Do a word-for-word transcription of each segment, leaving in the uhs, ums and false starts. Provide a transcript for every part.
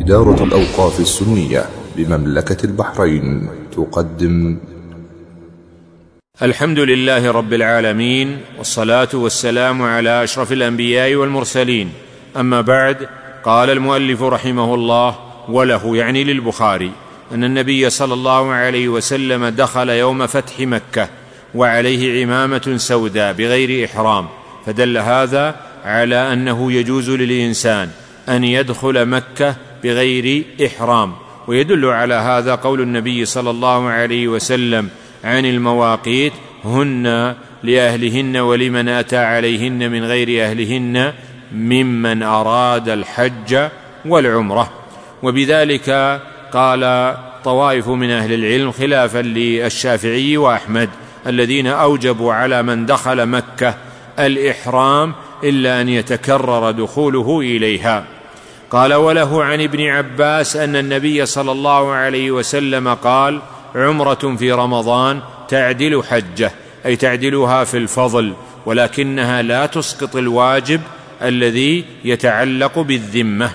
دارة الأوقاف السنية بمملكة البحرين تقدم. الحمد لله رب العالمين، والصلاة والسلام على أشرف الأنبياء والمرسلين، أما بعد. قال المؤلف رحمه الله: وله يعني للبخاري أن النبي صلى الله عليه وسلم دخل يوم فتح مكة وعليه عمامة سوداء بغير إحرام، فدل هذا على أنه يجوز للإنسان أن يدخل مكة بغير إحرام. ويدل على هذا قول النبي صلى الله عليه وسلم عن المواقيت: هن لأهلهن ولمن أتى عليهن من غير أهلهن ممن أراد الحج والعمرة. وبذلك قال طوائف من أهل العلم خلافا للشافعي وأحمد الذين أوجبوا على من دخل مكة الإحرام إلا أن يتكرر دخوله إليها. قال: وله عن ابن عباس أن النبي صلى الله عليه وسلم قال: عمرة في رمضان تعدل حجة، أي تعدلها في الفضل، ولكنها لا تسقط الواجب الذي يتعلق بالذمة.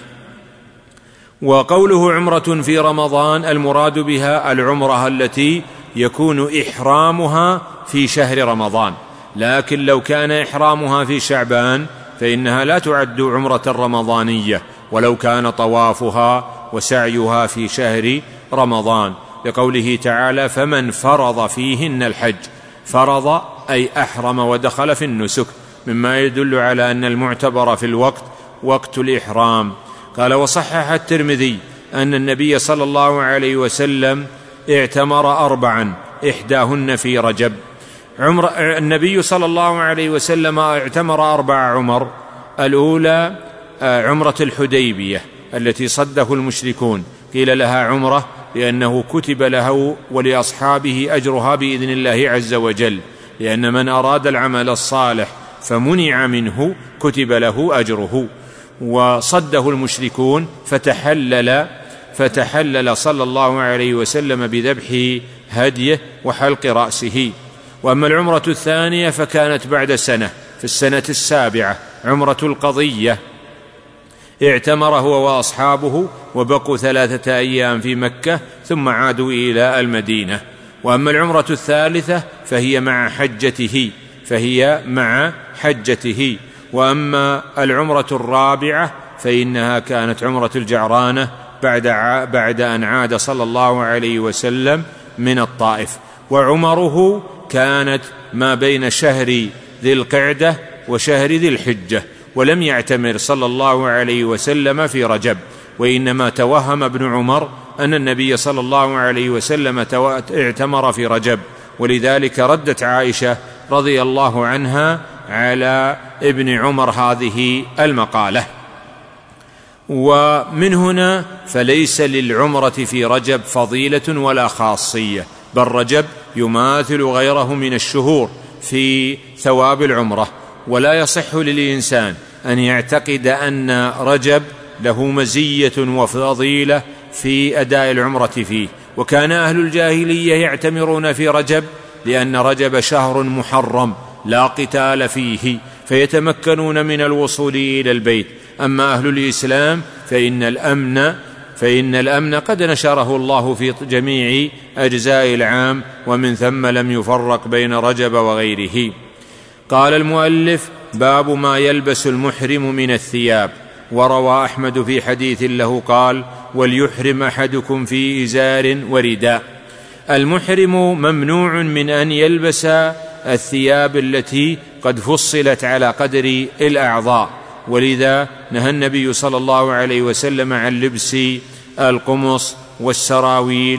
وقوله عمرة في رمضان المراد بها العمرة التي يكون إحرامها في شهر رمضان، لكن لو كان إحرامها في شعبان فإنها لا تعد عمرة رمضانية، ولو كان طوافها وسعيها في شهر رمضان، لقوله تعالى: فمن فرض فيهن الحج. فرض أي أحرم ودخل في النسك، مما يدل على أن المعتبر في الوقت وقت الإحرام. قال: وصحح الترمذي أن النبي صلى الله عليه وسلم اعتمر أربعا إحداهن في رجب. عمر النبي صلى الله عليه وسلم اعتمر أربع عمر. الأولى عمرة الحديبية التي صده المشركون، قيل لها عمرة لأنه كتب له ولأصحابه أجرها بإذن الله عز وجل، لأن من أراد العمل الصالح فمنع منه كتب له أجره. وصده المشركون فتحلل فتحلل صلى الله عليه وسلم بذبح هديه وحلق رأسه. وأما العمرة الثانية فكانت بعد سنة، في السنة السابعة، عمرة القضية، اعتمر هو وأصحابه وبقوا ثلاثة أيام في مكة ثم عادوا إلى المدينة. وأما العمرة الثالثة فهي مع حجته فهي مع حجته وأما العمرة الرابعة فإنها كانت عمرة الجعرانة بعد, بعد أن عاد صلى الله عليه وسلم من الطائف. وعمره كانت ما بين شهر ذي القعدة وشهر ذي الحجة، ولم يعتمر صلى الله عليه وسلم في رجب، وإنما توهم ابن عمر أن النبي صلى الله عليه وسلم اعتمر في رجب، ولذلك ردت عائشة رضي الله عنها على ابن عمر هذه المقالة. ومن هنا فليس للعمرة في رجب فضيلة ولا خاصية، بل رجب يماثل غيره من الشهور في ثواب العمرة، ولا يصح للإنسان أن يعتقد أن رجب له مزية وفضيلة في أداء العمرة فيه. وكان أهل الجاهلية يعتمرون في رجب لأن رجب شهر محرم لا قتال فيه، فيتمكنون من الوصول إلى البيت. أما أهل الإسلام فإن الأمن فإن الأمن قد نشره الله في جميع أجزاء العام، ومن ثم لم يفرق بين رجب وغيره. قال المؤلف: باب ما يلبس المحرم من الثياب. وروى أحمد في حديث له قال: وليحرم أحدكم في إزار ورداء. المحرم ممنوع من أن يلبس الثياب التي قد فصلت على قدر الأعضاء، ولذا نهى النبي صلى الله عليه وسلم عن لبس القمص والسراويل.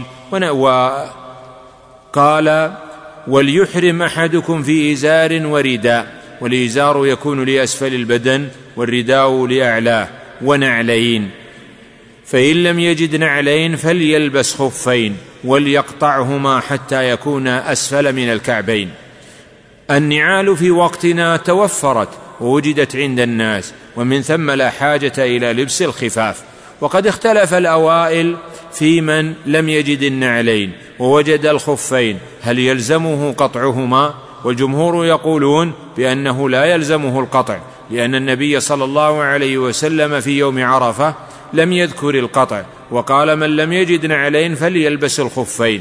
وقال: وليحرم أحدكم في إزار ورداء، والإزار يكون لأسفل البدن والرداء لأعلاه، ونعلين، فإن لم يجد نعلين فليلبس خفين وليقطعهما حتى يكون أسفل من الكعبين. النعال في وقتنا توفرت ووجدت عند الناس، ومن ثم لا حاجة إلى لبس الخفاف. وقد اختلف الأوائل في من لم يجد النعلين ووجد الخفين هل يلزمه قطعهما، والجمهور يقولون بأنه لا يلزمه القطع، لأن النبي صلى الله عليه وسلم في يوم عرفة لم يذكر القطع، وقال من لم يجد نعلين فليلبس الخفين.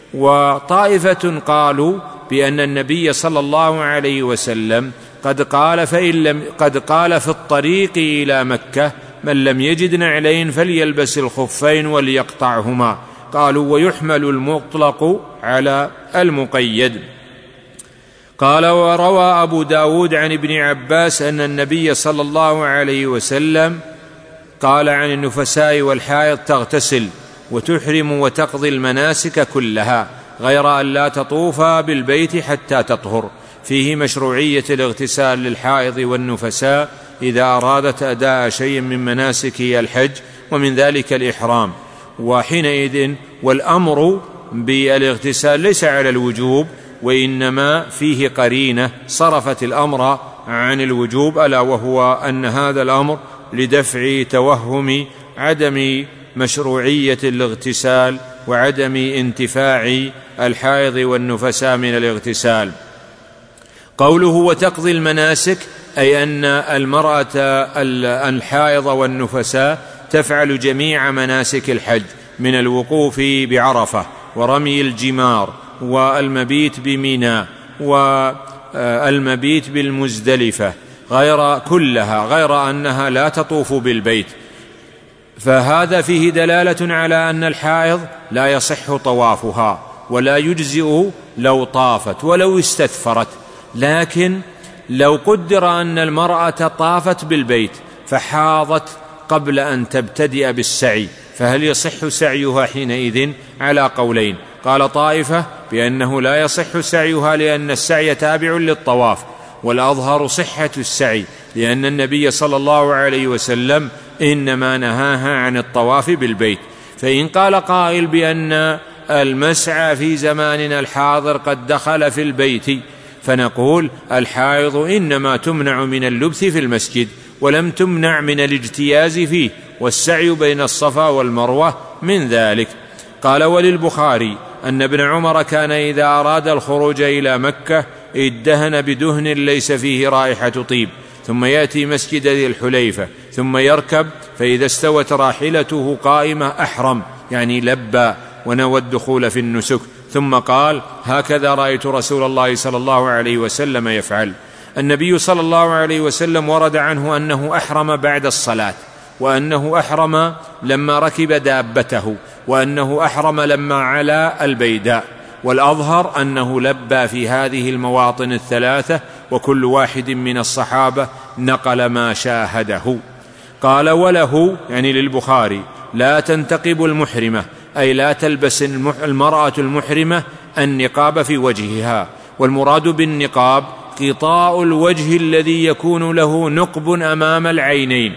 وطائفة قالوا بأن النبي صلى الله عليه وسلم قد قال فإن لم قد قال في الطريق إلى مكة من لم يجد نعلين فليلبس الخفين وليقطعهما. قالوا ويحمل المطلق على المقيد. قال وروى أبو داود عن ابن عباس أن النبي صلى الله عليه وسلم قال عن النفساء والحائض تغتسل وتحرم وتقضي المناسك كلها غير أن لا تطوف بالبيت حتى تطهر. فيه مشروعية الاغتسال للحائض والنفساء إذا أرادت أداء شيء من مناسك الحج، ومن ذلك الإحرام. وحينئذ والأمر بالاغتسال ليس على الوجوب، وإنما فيه قرينة صرفت الأمر عن الوجوب، ألا وهو أن هذا الأمر لدفع توهم عدم مشروعية الاغتسال وعدم انتفاع الحائض والنفساء من الاغتسال. قوله وتقضي المناسك أي أن المرأة الحائض والنفساء تفعل جميع مناسك الحج من الوقوف بعرفة ورمي الجمار والمبيت بمنى والمبيت بالمزدلفة غير كلها غير أنها لا تطوف بالبيت. فهذا فيه دلالة على أن الحائض لا يصح طوافها ولا يجزئ لو طافت ولو استثفرت. لكن لو قدر أن المرأة طافت بالبيت فحاضت قبل أن تبتدئ بالسعي، فهل يصح سعيها حينئذ؟ على قولين. قال طائفة بأنه لا يصح سعيها لأن السعي تابع للطواف، والأظهر صحة السعي لأن النبي صلى الله عليه وسلم إنما نهاها عن الطواف بالبيت. فإن قال قائل بأن المسعى في زماننا الحاضر قد دخل في البيت، فنقول الحائض إنما تمنع من اللبث في المسجد ولم تمنع من الاجتياز فيه، والسعي بين الصفا والمروة من ذلك. قال وللبخاري أن ابن عمر كان إذا أراد الخروج إلى مكة ادهن بدهن ليس فيه رائحة طيب، ثم يأتي مسجد ذي الحليفة ثم يركب، فإذا استوت راحلته قائمة أحرم يعني لبى ونوى الدخول في النسك، ثم قال هكذا رأيت رسول الله صلى الله عليه وسلم يفعل. النبي صلى الله عليه وسلم ورد عنه أنه أحرم بعد الصلاة، وأنه أحرم لما ركب دابته، وأنه أحرم لما علا البيداء، والأظهر أنه لبى في هذه المواطن الثلاثة، وكل واحد من الصحابة نقل ما شاهده. قال وله يعني للبخاري لا تنتقب المحرمة أي لا تلبس المرأة المحرمة النقاب في وجهها، والمراد بالنقاب غطاء الوجه الذي يكون له نقب أمام العينين.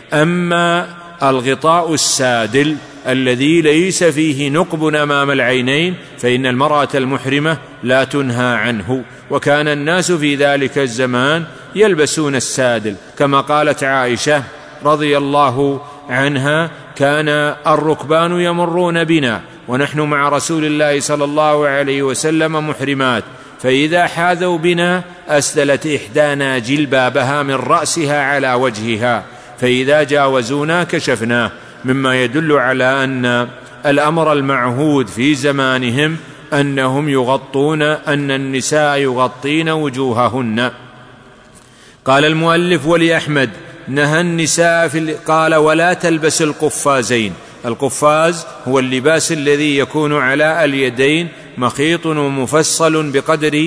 أما الغطاء السادل الذي ليس فيه نقب أمام العينين فإن المرأة المحرمة لا تنهى عنه، وكان الناس في ذلك الزمان يلبسون السادل، كما قالت عائشة رضي الله عنها كان الركبان يمرون بنا ونحن مع رسول الله صلى الله عليه وسلم محرمات، فإذا حاذوا بنا أسدلت إحدانا جلبابها من رأسها على وجهها، فإذا جاوزونا كشفناه، مما يدل على أن الأمر المعهود في زمانهم أنهم يغطون أن النساء يغطين وجوههن. قال المؤلف ولأحمد نهى النساء في قال ولا تلبس القفازين. القفاز هو اللباس الذي يكون على اليدين مخيط ومفصل بقدر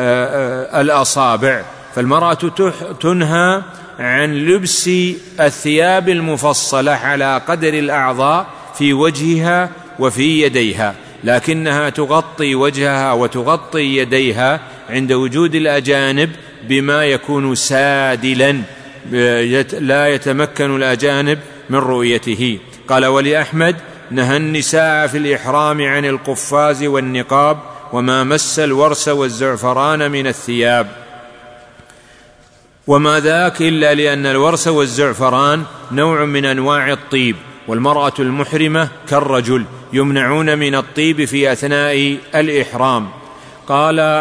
الأصابع، فالمرأة تنهى عن لبس الثياب المفصلة على قدر الأعضاء في وجهها وفي يديها، لكنها تغطي وجهها وتغطي يديها عند وجود الأجانب بما يكون سادلا لا يتمكن الأجانب من رؤيته. قال ولأحمد نهى النساء في الإحرام عن القفاز والنقاب وما مس الورس والزعفران من الثياب، وما ذاك إلا لأن الورس والزعفران نوع من أنواع الطيب، والمرأة المحرمة كالرجل يمنعون من الطيب في أثناء الإحرام. قال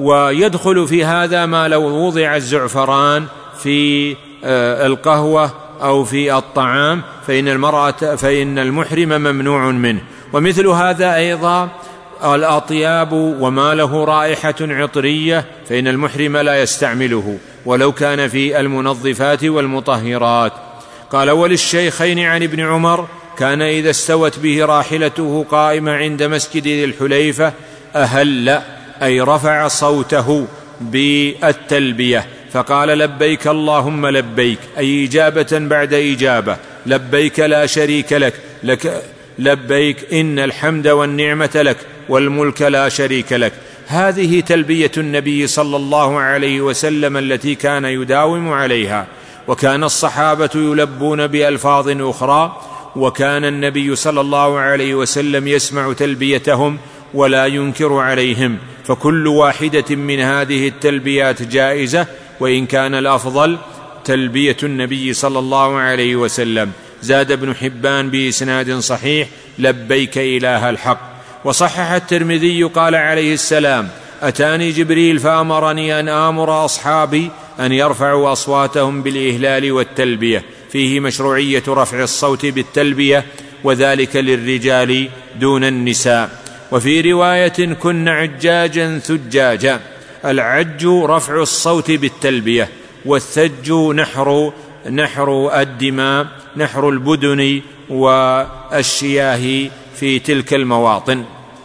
ويدخل في هذا ما لو وضع الزعفران في القهوة أو في الطعام فإن المرأة فإن المحرم ممنوع منه. ومثل هذا أيضا الأطياب وما له رائحة عطرية فإن المحرم لا يستعمله ولو كان في المنظفات والمطهرات. قال: وللشيخين عن ابن عمر: كان إذا استوت به راحلته قائمة عند مسجد ذي الحليفة أهل، أي رفع صوته بالتلبية فقال: لبيك اللهم لبيك، أي إجابة بعد إجابة، لبيك لا شريك لك، لك لبيك إن الحمد والنعمة لك والملك لا شريك لك. هذه تلبية النبي صلى الله عليه وسلم التي كان يداوم عليها. وكان الصحابة يلبون بألفاظ أخرى، وكان النبي صلى الله عليه وسلم يسمع تلبيتهم ولا ينكر عليهم، فكل واحدة من هذه التلبيات جائزة، وإن كان الأفضل تلبية النبي صلى الله عليه وسلم. زاد ابن حبان بإسناد صحيح: لبيك إله الحق. وصحح الترمذي قال عليه السلام: أتاني جبريل فأمرني أن آمر أصحابي أن يرفعوا أصواتهم بالإهلال والتلبية، فيه مشروعية رفع الصوت بالتلبية، وذلك للرجال دون النساء. وفي رواية: كن عجاجا ثجاجا. العج رفع الصوت بالتلبية، والثج نحر نحر الدماء، نحر البدن والشياه في تلك المواطن.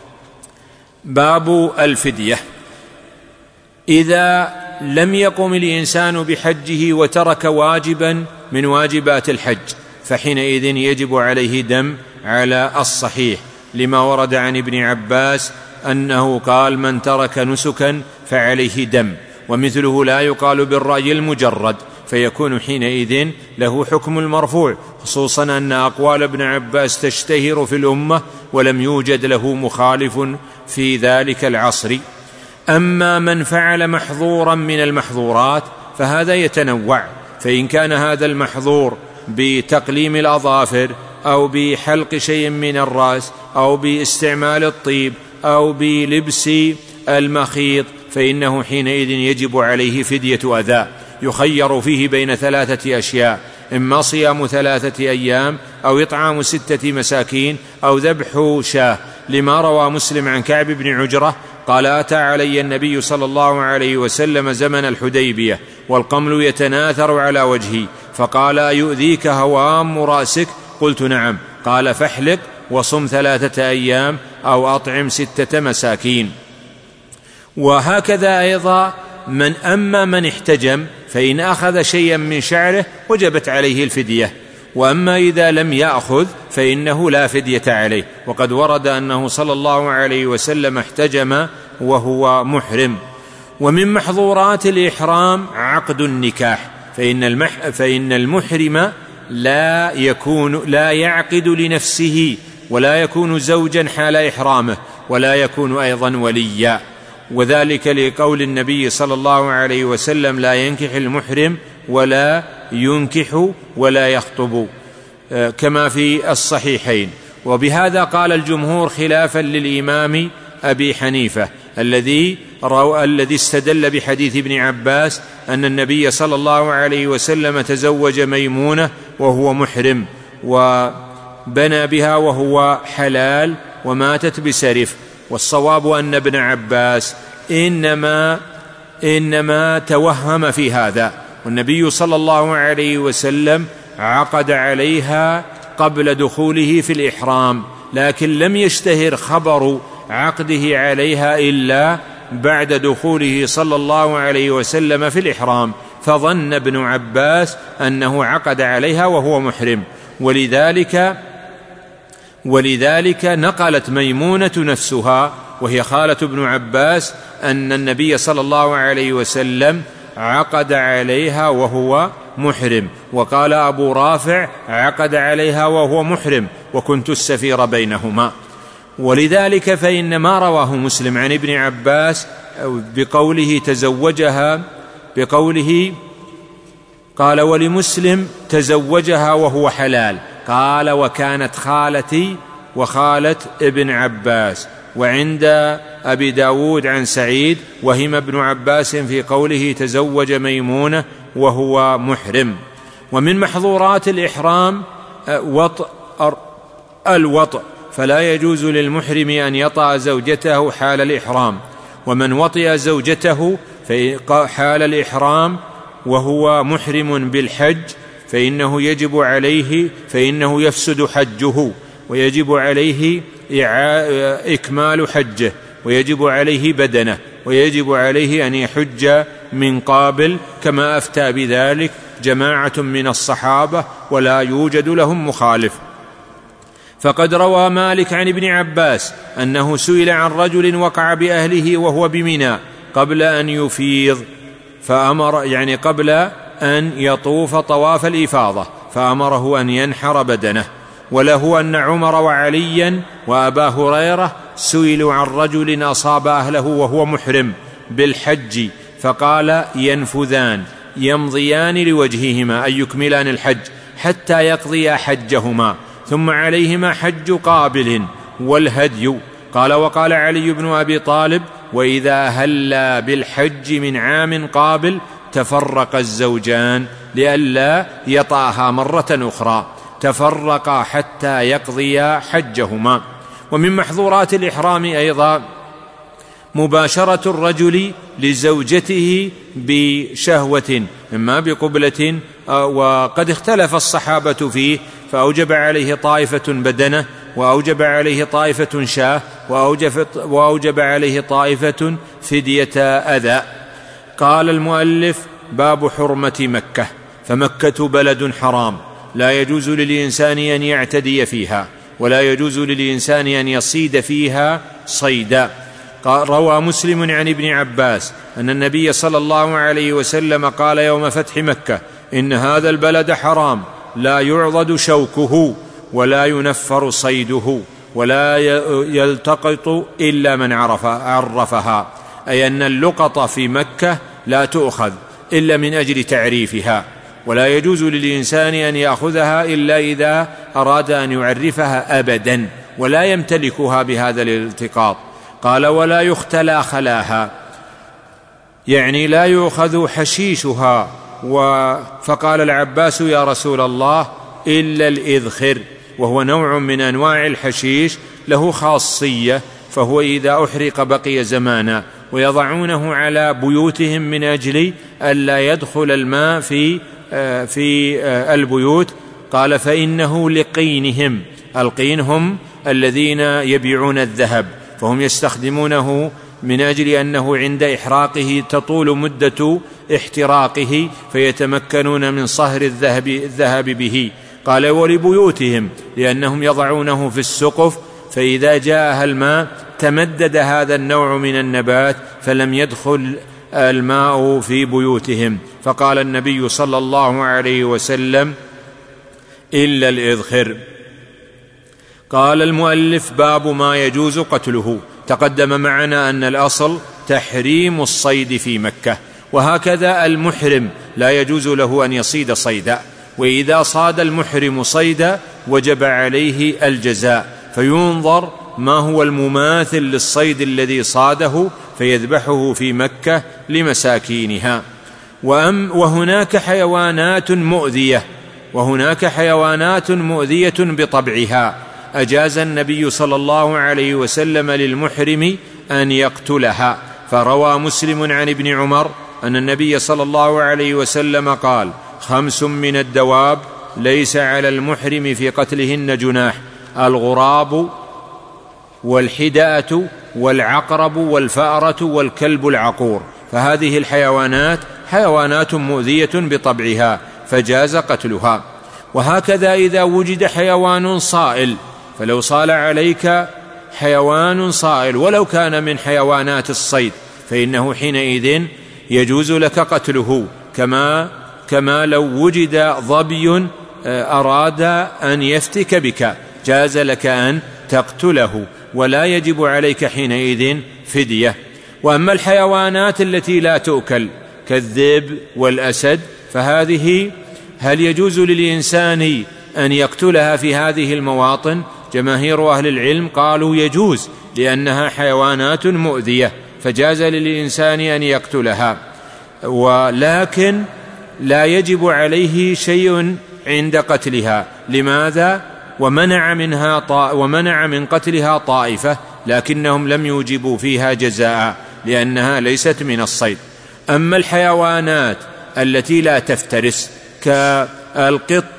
باب الفدية. إذا لم يقم الإنسان بحجه وترك واجبا من واجبات الحج فحينئذ يجب عليه دم على الصحيح، لما ورد عن ابن عباس أنه قال: من ترك نسكا فعليه دم. ومثله لا يقال بالرأي المجرد، فيكون حينئذ له حكم المرفوع، خصوصا أن أقوال ابن عباس تشتهر في الأمة ولم يوجد له مخالف في ذلك العصر. أما من فعل محظورا من المحظورات فهذا يتنوع، فإن كان هذا المحظور بتقليم الأظافر أو بحلق شيء من الرأس أو باستعمال الطيب أو بلبس المخيط فإنه حينئذ يجب عليه فدية أذى، يخير فيه بين ثلاثة أشياء: إما صيام ثلاثة أيام أو إطعام ستة مساكين أو ذبح شاة، لما روى مسلم عن كعب بن عجرة قال: أتى علي النبي صلى الله عليه وسلم زمن الحديبية والقمل يتناثر على وجهي، فقال: أيؤذيك هوام رأسك؟ قلت: نعم. قال: فاحلق وصم ثلاثة أيام أو أطعم ستة مساكين. وهكذا أيضا من أما من احتجم فإن أخذ شيئا من شعره وجبت عليه الفدية، وأما إذا لم يأخذ فإنه لا فدية عليه. وقد ورد أنه صلى الله عليه وسلم احتجم وهو محرم. ومن محظورات الإحرام عقد النكاح، فإن, المح فإن المحرم لا يكون لا يعقد لنفسه ولا يكون زوجا حال إحرامه ولا يكون أيضا وليا، وذلك لقول النبي صلى الله عليه وسلم: لا ينكح المحرم ولا ينكح ولا يخطب، كما في الصحيحين. وبهذا قال الجمهور خلافا للإمام أبي حنيفة الذي الذي استدل بحديث ابن عباس أن النبي صلى الله عليه وسلم تزوج ميمونة وهو محرم وبنى بها وهو حلال وماتت بسرف. والصواب أن ابن عباس إنما إنما توهم في هذا، والنبي صلى الله عليه وسلم عقد عليها قبل دخوله في الإحرام، لكن لم يشتهر خبر عقده عليها إلا بعد دخوله صلى الله عليه وسلم في الإحرام، فظن ابن عباس أنه عقد عليها وهو محرم، ولذلك ولذلك نقلت ميمونة نفسها وهي خالة ابن عباس أن النبي صلى الله عليه وسلم عقد عليها وهو محرم، وقال أبو رافع: عقد عليها وهو محرم وكنت السفير بينهما. ولذلك فإن ما رواه مسلم عن ابن عباس بقوله تزوجها بقوله قال: ولمسلم تزوجها وهو حلال، قال: وكانت خالتي وخالة ابن عباس. وعند أبي داود عن سعيد: وهم ابن عباس في قوله تزوج ميمونة وهو محرم. ومن محظورات الإحرام وطء الوطء، فلا يجوز للمحرم أن يطأ زوجته حال الإحرام. ومن وطئ زوجته حال الإحرام وهو محرم بالحج فإنه يجب عليه فإنه يفسد حجه، ويجب عليه إكمال حجه، ويجب عليه بدنه، ويجب عليه أن يحج من قابل، كما أفتى بذلك جماعة من الصحابة ولا يوجد لهم مخالف. فقد روى مالك عن ابن عباس أنه سئل عن رجل وقع بأهله وهو بمنى قبل أن يفيض فأمر يعني قبل أن يطوف طواف الإفاضة فأمره أن ينحر بدنه. وله أن عمر وعليا وأبا هريرة سئلوا عن رجل أصاب أهله وهو محرم بالحج فقال ينفذان يمضيان لوجههما أي يكملان الحج حتى يقضيا حجهما، ثم عليهما حج قابل والهدي. قال وقال علي بن أبي طالب وإذا هلا بالحج من عام قابل تفرق الزوجان لئلا يطأها مرة أخرى، تفرقا حتى يقضيا حجهما. ومن محظورات الإحرام أيضا مباشرة الرجل لزوجته بشهوة إما بقبلة، وقد اختلف الصحابة فيه، فأوجب عليه طائفة بدنه، وأوجب عليه طائفة شاه، وأوجب عليه طائفة فدية أذى. قال المؤلف باب حرمة مكة. فمكة بلد حرام لا يجوز للإنسان أن يعتدي فيها، ولا يجوز للإنسان أن يصيد فيها صيدا. روى مسلم عن ابن عباس أن النبي صلى الله عليه وسلم قال يوم فتح مكة إن هذا البلد حرام لا يعضد شوكه ولا ينفر صيده ولا يلتقط إلا من عرف عرفها، أي أن اللقط في مكة لا تؤخذ إلا من أجل تعريفها، ولا يجوز للإنسان أن يأخذها إلا إذا أراد أن يعرفها أبدا، ولا يمتلكها بهذا الالتقاط. قال ولا يختلى خلاها، يعني لا يؤخذ حشيشها. فقال العباس يا رسول الله إلا الإذخر، وهو نوع من أنواع الحشيش له خاصية، فهو إذا أحرق بقي زمانا، ويضعونه على بيوتهم من أجل ألا يدخل الماء في في البيوت. قال فإنه لقينهم، القين هم الذين يبيعون الذهب، فهم يستخدمونه من أجل أنه عند إحراقه تطول مدة احتراقه فيتمكنون من صهر الذهب, الذهب به. قال ولبيوتهم لأنهم يضعونه في السقف، فإذا جاءها الماء تمدد هذا النوع من النبات فلم يدخل الماء في بيوتهم. فقال النبي صلى الله عليه وسلم إلا الإذخر. قال المؤلف باب ما يجوز قتله. تقدم معنا أن الأصل تحريم الصيد في مكة، وهكذا المحرم لا يجوز له أن يصيد صيدا، وإذا صاد المحرم صيدا وجب عليه الجزاء، فينظر ما هو المماثل للصيد الذي صاده فيذبحه في مكة لمساكينها. وهناك حيوانات مؤذية وهناك حيوانات مؤذية بطبعها أجاز النبي صلى الله عليه وسلم للمحرم أن يقتلها. فروى مسلم عن ابن عمر أن النبي صلى الله عليه وسلم قال خمس من الدواب ليس على المحرم في قتلهن جناح: الغراب والحدأة والعقرب والفأرة والكلب العقور. فهذه الحيوانات حيوانات مؤذية بطبعها فجاز قتلها. وهكذا إذا وجد حيوان صائل، فلو صال عليك حيوان صائل ولو كان من حيوانات الصيد فإنه حينئذ يجوز لك قتله، كما كما لو وجد ظبي أراد أن يفتك بك جاز لك أن تقتله، ولا يجب عليك حينئذ فدية. وأما الحيوانات التي لا تؤكل كالذئب والأسد فهذه هل يجوز للإنسان أن يقتلها في هذه المواطن؟ جماهير أهل العلم قالوا يجوز، لأنها حيوانات مؤذية فجاز للإنسان أن يقتلها. ولكن لا يجب عليه شيء عند قتلها. لماذا؟ ومنع منها طا... ومنع من قتلها طائفة، لكنهم لم يوجبوا فيها جزاء لأنها ليست من الصيد. أما الحيوانات التي لا تفترس كالقط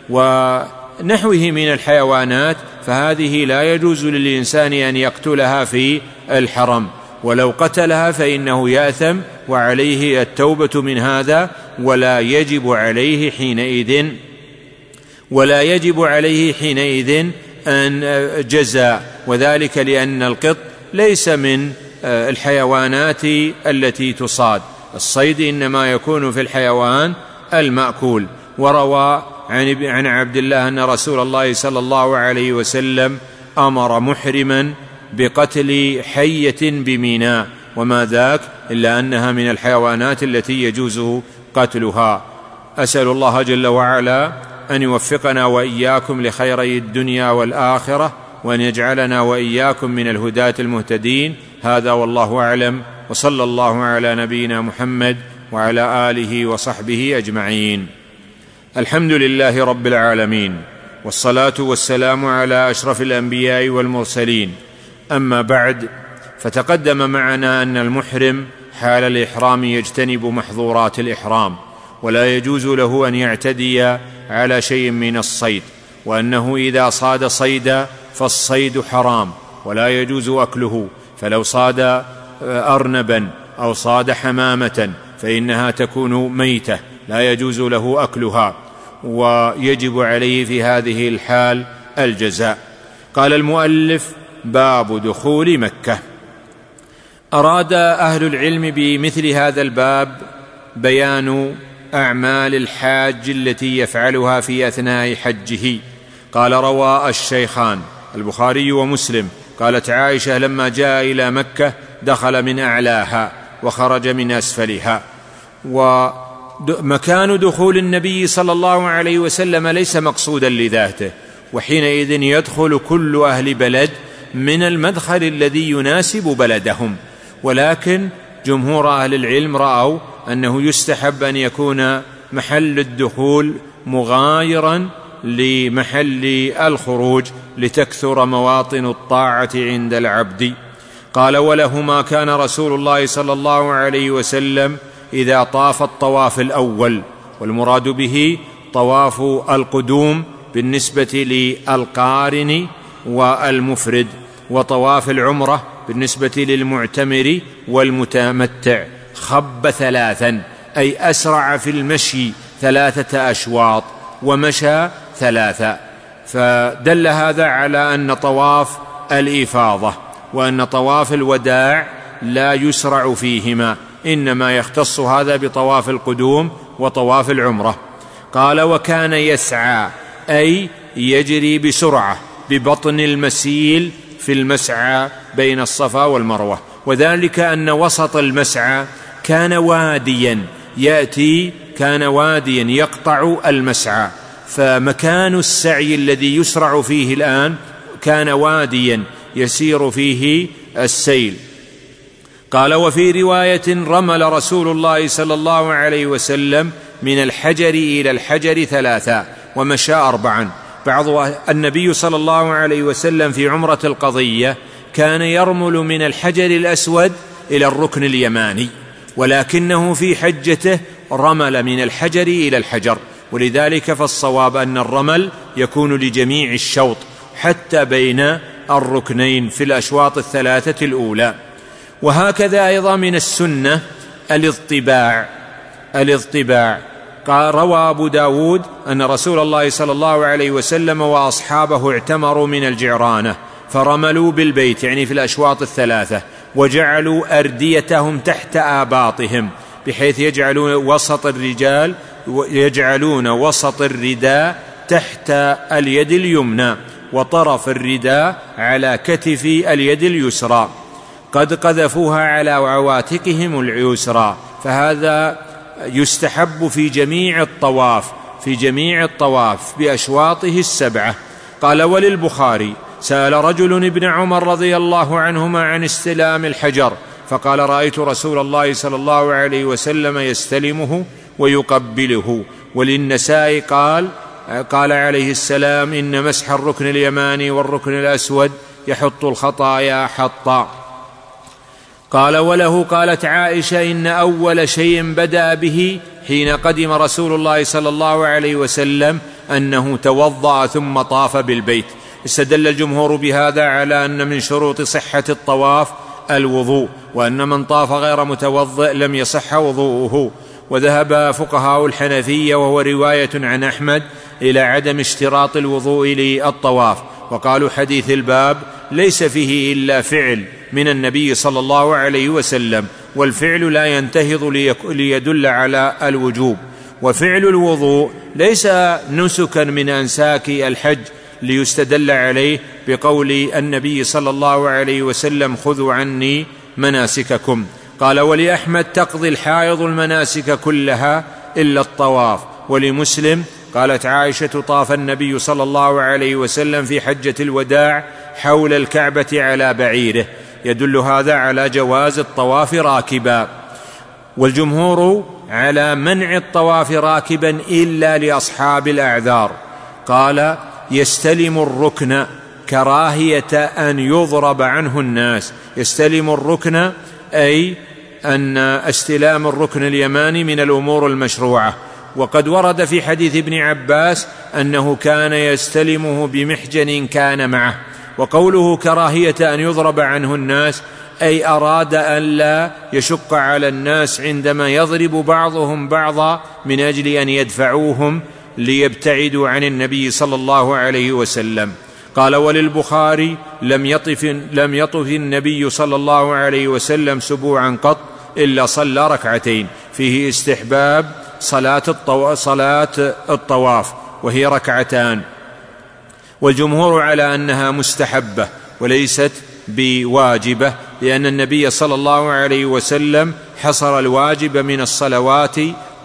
ونحوه من الحيوانات فهذه لا يجوز للإنسان أن يقتلها في الحرم، ولو قتلها فإنه يأثم وعليه التوبة من هذا، ولا يجب عليه حينئذ ولا يجب عليه حينئذ أن جزاء، وذلك لأن القط ليس من الحيوانات التي تصاد. الصيد إنما يكون في الحيوان المأكول. وروى عن عبد الله أن رسول الله صلى الله عليه وسلم أمر محرما بقتل حية بميناء، وما ذاك إلا أنها من الحيوانات التي يجوز قتلها. أسأل الله جل وعلا أن يوفقنا وإياكم لخيري الدنيا والآخرة، وأن يجعلنا وإياكم من الهداة المهتدين. هذا والله أعلم، وصلى الله على نبينا محمد وعلى آله وصحبه أجمعين. الحمد لله رب العالمين، والصلاة والسلام على أشرف الأنبياء والمرسلين. أما بعد، فتقدم معنا أن المحرم حال الإحرام يجتنب محظورات الإحرام، ولا يجوز له أن يعتدي على شيء من الصيد، وأنه إذا صاد صيدا فالصيد حرام ولا يجوز أكله، فلو صاد أرنبا أو صاد حمامة فإنها تكون ميتة لا يجوز له أكلها، ويجب عليه في هذه الحال الجزاء. قال المؤلف: باب دخول مكة. أراد أهل العلم بمثل هذا الباب بيان أعمال الحاج التي يفعلها في أثناء حجه. قال: روى الشيخان البخاري ومسلم قالت عائشة: لما جاء إلى مكة دخل من أعلاها وخرج من أسفلها. ومكان دخول النبي صلى الله عليه وسلم ليس مقصودا لذاته، وحينئذ يدخل كل أهل بلد من المدخل الذي يناسب بلدهم، ولكن جمهور أهل العلم رأوا أنه يستحب أن يكون محل الدخول مغايرا لمحل الخروج لتكثر مواطن الطاعة عند العبد. قال: ولهما كان رسول الله صلى الله عليه وسلم إذا طاف الطواف الأول، والمراد به طواف القدوم بالنسبة للقارن والمفرد، وطواف العمرة بالنسبة للمعتمر والمتمتع، خب ثلاثا، أي أسرع في المشي ثلاثة أشواط ومشى ثلاثة. فدل هذا على أن طواف الإفاضة وأن طواف الوداع لا يسرع فيهما، إنما يختص هذا بطواف القدوم وطواف العمرة. قال: وكان يسعى، أي يجري بسرعة ببطن المسيل في المسعى بين الصفا والمروة، وذلك أن وسط المسعى كان واديا يأتي كان واديا يقطع المسعى، فمكان السعي الذي يسرع فيه الآن كان واديا يسير فيه السيل. قال: وفي رواية: رمل رسول الله صلى الله عليه وسلم من الحجر إلى الحجر ثلاثا ومشى أربعا. بعض النبي صلى الله عليه وسلم في عمرة القضية كان يرمل من الحجر الأسود إلى الركن اليماني، ولكنه في حجته رمل من الحجر إلى الحجر، ولذلك فالصواب أن الرمل يكون لجميع الشوط حتى بين الركنين في الأشواط الثلاثة الأولى. وهكذا أيضا من السنة الاضطباع الاضطباع قال: روى أبو داود أن رسول الله صلى الله عليه وسلم وأصحابه اعتمروا من الجعرانة فرملوا بالبيت، يعني في الأشواط الثلاثة، وجعلوا أرديتهم تحت آباطهم، بحيث يجعلون وسط الرجال يجعلون وسط الرداء تحت اليد اليمنى، وطرف الرداء على كتف اليد اليسرى، قد قذفوها على عواتقهم اليسرى. فهذا يستحب في جميع الطواف في جميع الطواف بأشواطه السبعة. قال: وللبخاري: سأل رجل ابن عمر رضي الله عنهما عن استلام الحجر، فقال: رأيت رسول الله صلى الله عليه وسلم يستلمه ويقبله. وللنسائي قال قال عليه السلام: إن مسح الركن اليماني والركن الأسود يحط الخطايا حطا. قال: وله قالت عائشة: إن أول شيء بدأ به حين قدم رسول الله صلى الله عليه وسلم أنه توضأ ثم طاف بالبيت. استدل الجمهور بهذا على أن من شروط صحة الطواف الوضوء، وأن من طاف غير متوضئ لم يصح وضوءه. وذهب فقهاء الحنفية، وهو رواية عن أحمد، إلى عدم اشتراط الوضوء للطواف، وقالوا حديث الباب ليس فيه إلا فعل من النبي صلى الله عليه وسلم، والفعل لا ينتهض ليدل على الوجوب. وفعل الوضوء ليس نسكا من أنساك الحج ليستدل عليه بقول النبي صلى الله عليه وسلم: خذوا عني مناسككم. قال: ولأحمد: تقضي الحائض المناسك كلها إلا الطواف. ولمسلم قالت عائشة: طاف النبي صلى الله عليه وسلم في حجة الوداع حول الكعبة على بعيره. يدل هذا على جواز الطواف راكبا. والجمهور على منع الطواف راكبا إلا لأصحاب الأعذار. قال: يستلم الركن كراهية أن يضرب عنه الناس. يستلم الركن أي أن استلام الركن اليماني من الأمور المشروعة. وقد ورد في حديث ابن عباس أنه كان يستلمه بمحجن كان معه. وقوله كراهية أن يضرب عنه الناس أي أراد أن لا يشق على الناس عندما يضرب بعضهم بعضا من أجل أن يدفعوهم ليبتعدوا عن النبي صلى الله عليه وسلم. قال: وللبخاري: لم يطف, لم يطف النبي صلى الله عليه وسلم سبوعا قط إلا صلى ركعتين. فيه استحباب صلاة, الطو... صلاة الطواف وهي ركعتان. والجمهور على أنها مستحبة وليست بواجبة، لأن النبي صلى الله عليه وسلم حصر الواجب من الصلوات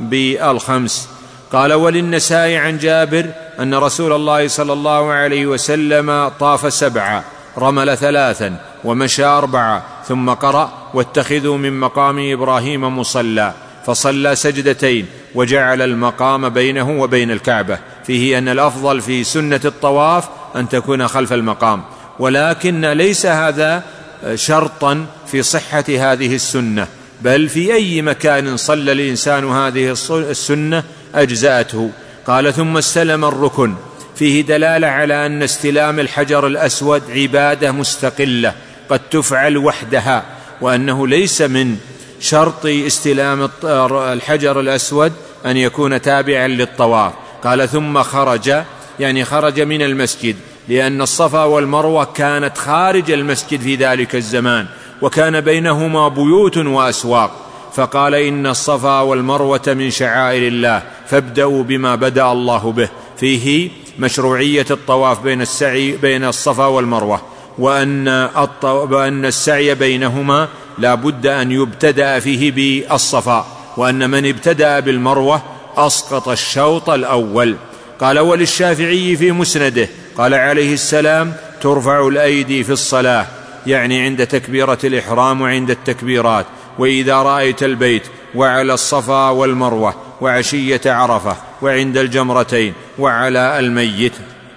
بالخمس. قال: وللنسائي عن جابر أن رسول الله صلى الله عليه وسلم طاف سبعة، رمل ثلاثا، ومشى أربعة، ثم قرأ: واتخذوا من مقام إبراهيم مصلى، فصلى سجدتين وجعل المقام بينه وبين الكعبة. فيه أن الأفضل في سنة الطواف أن تكون خلف المقام، ولكن ليس هذا شرطا في صحة هذه السنة، بل في أي مكان صلى الإنسان هذه السنة أجزأته. قال: ثم استلم الركن. فيه دلالة على أن استلام الحجر الأسود عبادة مستقلة قد تفعل وحدها، وأنه ليس من شرط استلام الحجر الأسود أن يكون تابعا للطواف. قال: ثم خرج، يعني خرج من المسجد، لأن الصفا والمروة كانت خارج المسجد في ذلك الزمان، وكان بينهما بيوت وأسواق. فقال: إن الصفا والمروة من شعائر الله فابدأوا بما بدأ الله به. فيه مشروعية الطواف بين السعي بين الصفا والمروة، وأن, وأن السعي بينهما لا بد أن يبتدأ فيه بالصفا، وأن من ابتدأ بالمروة أسقط الشوط الأول. قال: وللشافعي في مسنده قال عليه السلام: ترفع الأيدي في الصلاة، يعني عند تكبيرة الإحرام وعند التكبيرات، وإذا رأيت البيت، وعلى الصفا والمروة، وعشية عرفة، وعند الجمرتين، وعلى الميت.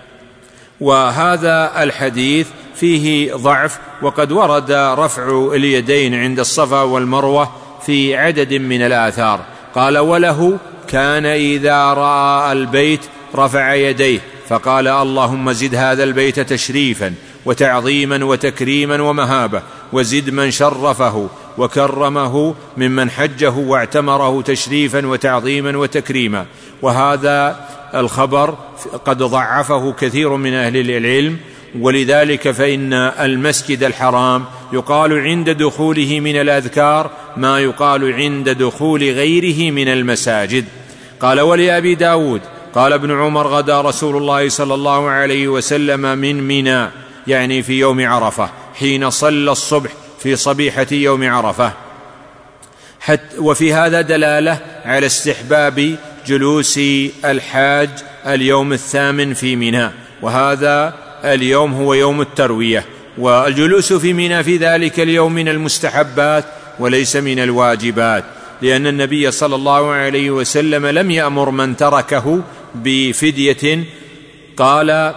وهذا الحديث فيه ضعف، وقد ورد رفع اليدين عند الصفا والمروة في عدد من الآثار. قال: وله كان إذا رأى البيت رفع يديه فقال: اللهم زد هذا البيت تشريفا وتعظيما وتكريما ومهابة، وزد من شرفه وكرمه ممن حجه واعتمره تشريفا وتعظيما وتكريما. وهذا الخبر قد ضعفه كثير من أهل العلم، ولذلك فإن المسجد الحرام يقال عند دخوله من الأذكار ما يقال عند دخول غيره من المساجد. قال: ولأبي داود قال ابن عمر: غدا رسول الله صلى الله عليه وسلم من منى، يعني في يوم عرفة، حين صلى الصبح في صبيحة يوم عرفة. حتى وفي هذا دلالة على استحباب جلوس الحاج اليوم الثامن في منى، وهذا اليوم هو يوم التروية، والجلوس في منى في ذلك اليوم من المستحبات وليس من الواجبات. لأن النبي صلى الله عليه وسلم لم يأمر من تركه بفدية. قال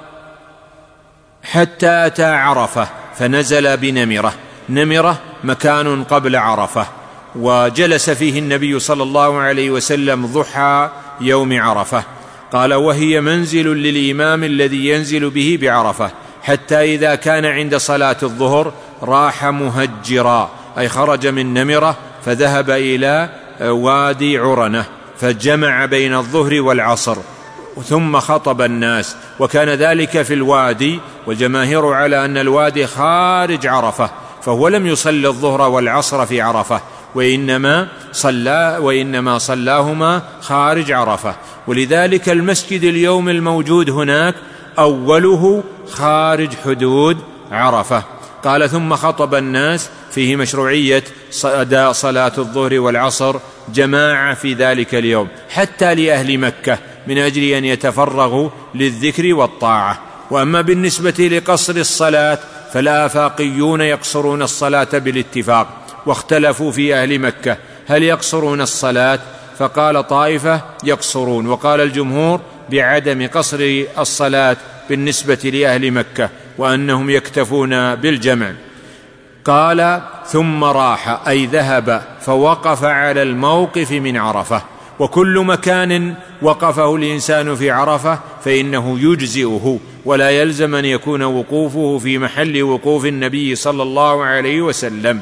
حتى أتى عرفة فنزل بنمرة. نمرة مكان قبل عرفة، وجلس فيه النبي صلى الله عليه وسلم ضحى يوم عرفة. قال وهي منزل للإمام الذي ينزل به بعرفة، حتى إذا كان عند صلاة الظهر راح مهجرا، أي خرج من نمرة فذهب إلى وادي عرنة فجمع بين الظهر والعصر ثم خطب الناس، وكان ذلك في الوادي، والجماهير على أن الوادي خارج عرفة، فهو لم يصلي الظهر والعصر في عرفة، وإنما صلى وإنما صلاهما خارج عرفة. ولذلك المسجد اليوم الموجود هناك أوله خارج حدود عرفة. قال ثم خطب الناس، فيه مشروعية أداء صلاة الظهر والعصر جماعة في ذلك اليوم حتى لأهل مكة من أجل أن يتفرغوا للذكر والطاعة. وأما بالنسبة لقصر الصلاة فالآفاقيون يقصرون الصلاة بالاتفاق، واختلفوا في أهل مكة هل يقصرون الصلاة، فقال طائفة يقصرون، وقال الجمهور بعدم قصر الصلاة بالنسبة لأهل مكة، وأنهم يكتفون بالجمع. قال ثم راح، أي ذهب فوقف على الموقف من عرفة. وكل مكان وقفه الإنسان في عرفة فإنه يجزئه، ولا يلزم أن يكون وقوفه في محل وقوف النبي صلى الله عليه وسلم.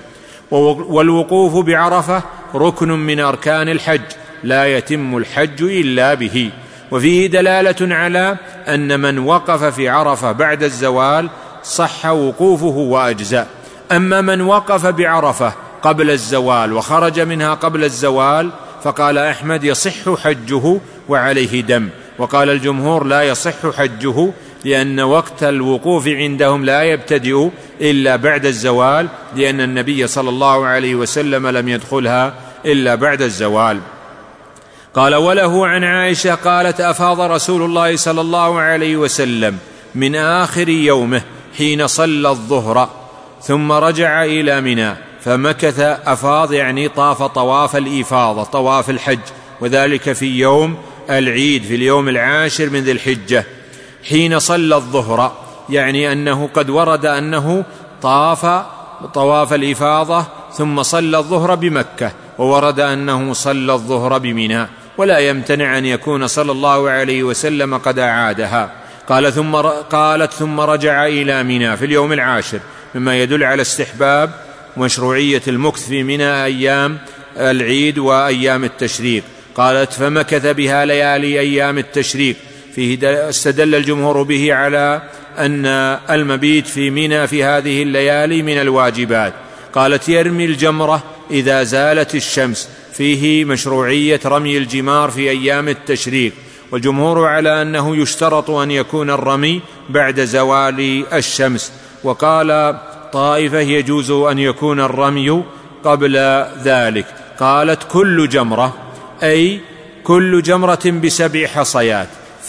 والوقوف بعرفة ركن من أركان الحج، لا يتم الحج إلا به. وفيه دلالة على أن من وقف في عرفة بعد الزوال صح وقوفه وأجزاء. أما من وقف بعرفة قبل الزوال وخرج منها قبل الزوال فقال أحمد يصح حجه وعليه دم، وقال الجمهور لا يصح حجه، لأن وقت الوقوف عندهم لا يبتدئ إلا بعد الزوال، لأن النبي صلى الله عليه وسلم لم يدخلها إلا بعد الزوال. قال وله عن عائشة قالت أفاض رسول الله صلى الله عليه وسلم من آخر يومه حين صلى الظهر ثم رجع إلى منى فمكث. أفاض يعني طاف طواف الإفاضة، طواف الحج، وذلك في يوم العيد في اليوم العاشر من ذي الحجة. حين صلى الظهر يعني أنه قد ورد أنه طاف طواف الإفاضة ثم صلى الظهر بمكة، وورد أنه صلى الظهر بمنى، ولا يمتنع أن يكون صلى الله عليه وسلم قد أعادها. قال ثم قالت ثم رجع إلى منى في اليوم العاشر، مما يدل على استحباب مشروعية المكث في منى أيام العيد وأيام التشريق. قالت فمكث بها ليالي أيام التشريق. فيه استدل الجمهور به على أن المبيت في منى في هذه الليالي من الواجبات. قالت يرمي الجمرة إذا زالت الشمس، فيه مشروعية رمي الجمار في أيام التشريق، والجمهور على أنه يشترط أن يكون الرمي بعد زوال الشمس. وقال طائفة يجوز أن يكون الرمي قبل ذلك. قالت كل جمرة، أي كل جمرة بسبع حصيات،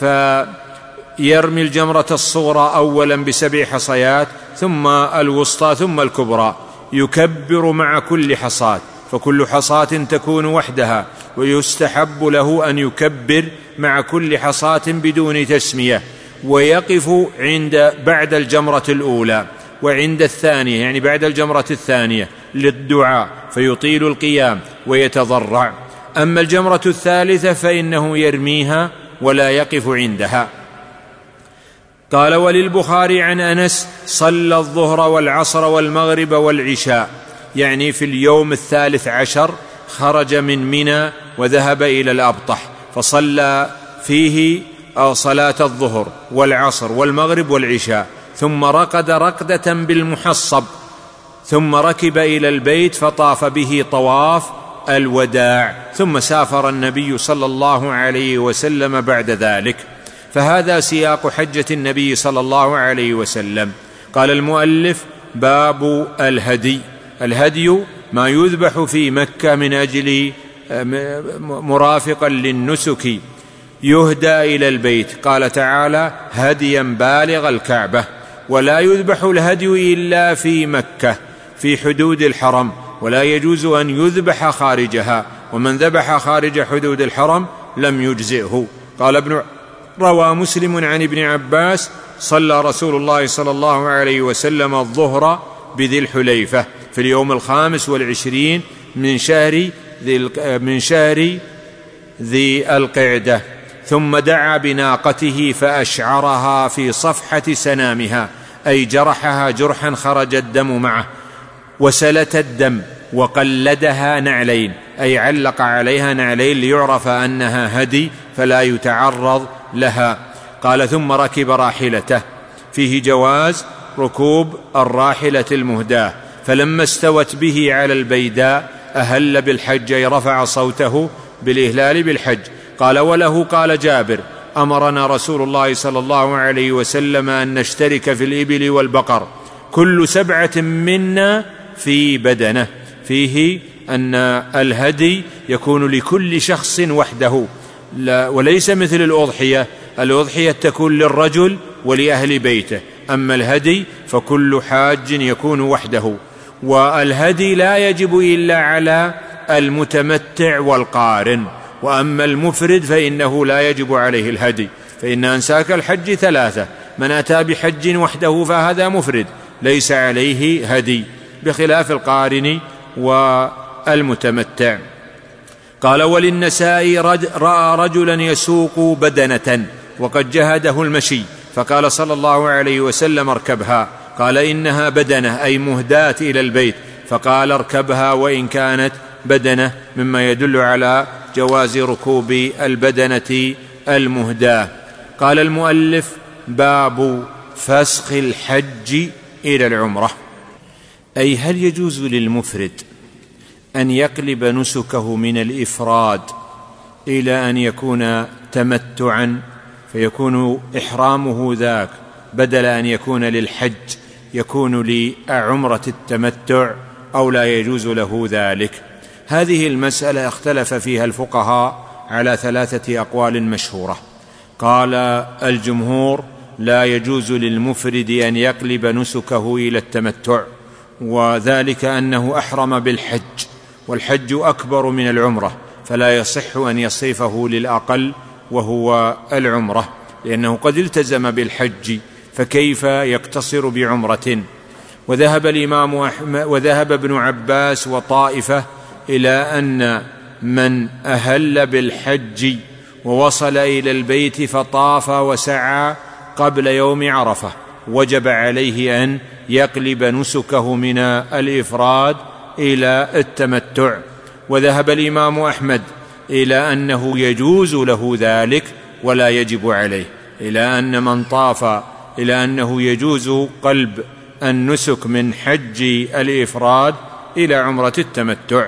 فيرمي الجمرة الصغرى أولا بسبع حصيات ثم الوسطى ثم الكبرى، يكبر مع كل حصاة، فكل حصاة تكون وحدها، ويستحب له أن يكبر مع كل حصاة بدون تسمية، ويقف عند بعد الجمرة الأولى وعند الثانية يعني بعد الجمرة الثانية للدعاء، فيطيل القيام ويتضرع. أما الجمرة الثالثة فإنه يرميها ولا يقف عندها. قال وللبخاري عن أنس صلى الظهر والعصر والمغرب والعشاء، يعني في اليوم الثالث عشر خرج من منى وذهب إلى الأبطح فصلى فيه صلاة الظهر والعصر والمغرب والعشاء، ثم رقد رقدة بالمحصب، ثم ركب إلى البيت فطاف به طواف الوداع، ثم سافر النبي صلى الله عليه وسلم بعد ذلك. فهذا سياق حجة النبي صلى الله عليه وسلم. قال المؤلف باب الهدي. الهدي ما يذبح في مكة من أجل مرافقا للنسك، يهدى إلى البيت. قال تعالى هديا بالغ الكعبة. ولا يذبح الهدي إلا في مكة في حدود الحرم، ولا يجوز أن يذبح خارجها، ومن ذبح خارج حدود الحرم لم يجزئه. قال ابن روى مسلم عن ابن عباس: صلى رسول الله صلى الله عليه وسلم الظهر بذي الحليفة في اليوم الخامس والعشرين من شهر ذي من شهر ذي القعدة، ثم دعا بناقته فأشعرها في صفحة سنامها، أي جرحها جرحا خرج الدم معه، وسلت الدم، وقلدها نعلين، أي علق عليها نعلين ليعرف أنها هدي فلا يتعرض لها. قال: ثم ركب راحلته. فيه جواز ركوب الراحلة المهداة. فلما استوت به على البيداء أهل بالحج، أي رفع صوته بالإهلال بالحج. قال: وله قال جابر: أمرنا رسول الله صلى الله عليه وسلم أن نشترك في الإبل والبقر، كل سبعة منا في بدنه. فيه أن الهدي يكون لكل شخص وحده، وليس مثل الأضحية. الأضحية تكون للرجل ولأهل بيته، أما الهدي فكل حاج يكون وحده. والهدي لا يجب إلا على المتمتع والقارن، وأما المفرد فإنه لا يجب عليه الهدي، فإن أنساك الحج ثلاثة: من أتى بحج وحده فهذا مفرد ليس عليه هدي، بخلاف القارن والمتمتع. قال: وللنسائي: رأى رجلا يسوق بدنة وقد جهده المشي، فقال صلى الله عليه وسلم: اركبها. قال: إنها بدنة، أي مهداة إلى البيت، فقال: اركبها وإن كانت بدنة، مما يدل على جواز ركوب البدنة المهداة. قال المؤلف: باب فسخ الحج إلى العمرة، أي هل يجوز للمفرد أن يقلب نسكه من الإفراد إلى أن يكون تمتعا، فيكون إحرامه ذاك بدل أن يكون للحج يكون لعمرة التمتع، أو لا يجوز له ذلك؟ هذه المسألة اختلف فيها الفقهاء على ثلاثة أقوال مشهورة. قال الجمهور: لا يجوز للمفرد أن يقلب نسكه إلى التمتع، وذلك أنه أحرم بالحج، والحج أكبر من العمرة، فلا يصح أن يصرفه للأقل وهو العمرة، لأنه قد التزم بالحج، فكيف يقتصر بعمرة؟ وذهب الإمام أحمد وذهب ابن عباس وطائفة إلى أن من أهل بالحج ووصل إلى البيت فطاف وسعى قبل يوم عرفة وجب عليه أن يقلب نسكه من الإفراد إلى التمتع. وذهب الإمام أحمد إلى أنه يجوز له ذلك ولا يجب عليه، إلى أن من طاف إلى أنه يجوز قلب النسك من حج الإفراد إلى عمرة التمتع.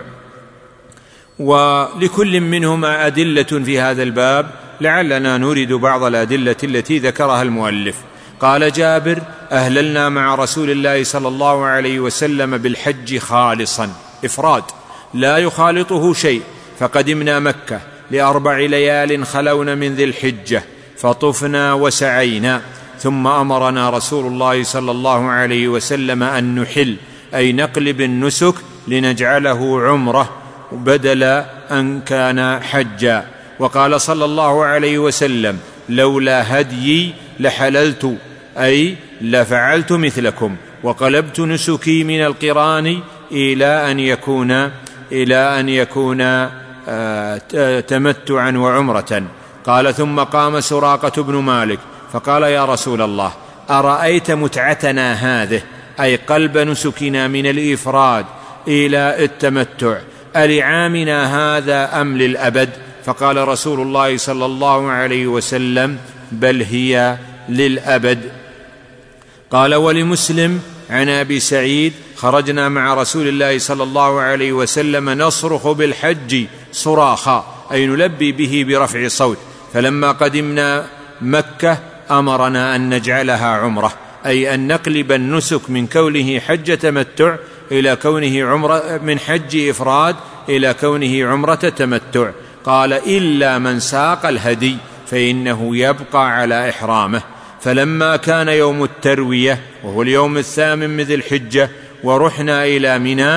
ولكل منهما أدلة في هذا الباب، لعلنا نريد بعض الأدلة التي ذكرها المؤلف. قال جابر: أهللنا مع رسول الله صلى الله عليه وسلم بالحج خالصا، إفراد لا يخالطه شيء، فقدمنا مكة لأربع ليال خلون من ذي الحجة، فطفنا وسعينا، ثم أمرنا رسول الله صلى الله عليه وسلم أن نحل، أي نقلب النسك لنجعله عمرة بدل أن كان حجا. وقال صلى الله عليه وسلم: لولا هديي لحللت، أي لفعلت مثلكم، وقلبت نسكي من القران إلى أن يكون إلى أن يكون آه تمتعا وعمرة. قال: ثم قام سراقة بن مالك فقال: يا رسول الله، أرأيت متعتنا هذه، أي قلب نسكنا من الإفراد إلى التمتع، ألعامنا هذا أم للأبد؟ فقال رسول الله صلى الله عليه وسلم: بل هي للأبد. قال ولمسلم عن أبي سعيد: خرجنا مع رسول الله صلى الله عليه وسلم نصرخ بالحج صراخا، أي نلبي به برفع صوت، فلما قدمنا مكة أمرنا أن نجعلها عمرة، أي أن نقلب النسك من كونه حج تمتع إلى كونه عمرة، من حج إفراد إلى كونه عمرة تمتع. قال: إلا من ساق الهدي فإنه يبقى على إحرامه. فلما كان يوم التروية وهو اليوم الثامن من ذي الحجة ورحنا إلى منى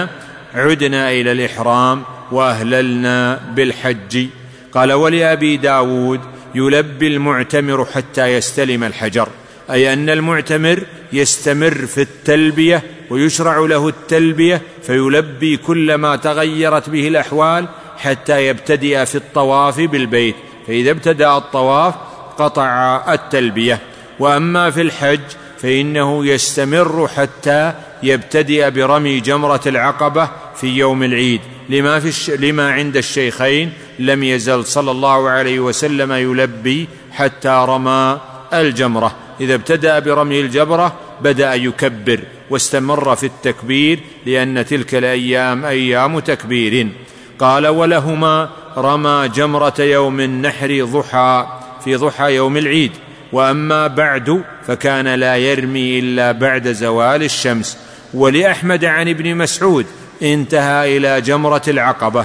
عدنا إلى الإحرام وأهللنا بالحج. قال ولأبي داود يلبي المعتمر حتى يستلم الحجر، أي أن المعتمر يستمر في التلبية ويشرع له التلبية فيلبي كلما تغيرت به الأحوال حتى يبتدئ في الطواف بالبيت، فإذا ابتدأ الطواف قطع التلبية. وأما في الحج فإنه يستمر حتى يبتدئ برمي جمرة العقبة في يوم العيد، لما, في الش... لما عند الشيخين لم يزل صلى الله عليه وسلم يلبي حتى رمى الجمرة. إذا ابتدأ برمي الجمرة بدأ يكبر واستمر في التكبير، لأن تلك الأيام أيام تكبير. قال ولهما رمى جمرة يوم النحر ضحى في ضحى يوم العيد، وأما بعد فكان لا يرمي إلا بعد زوال الشمس. ولأحمد عن ابن مسعود انتهى إلى جمرة العقبة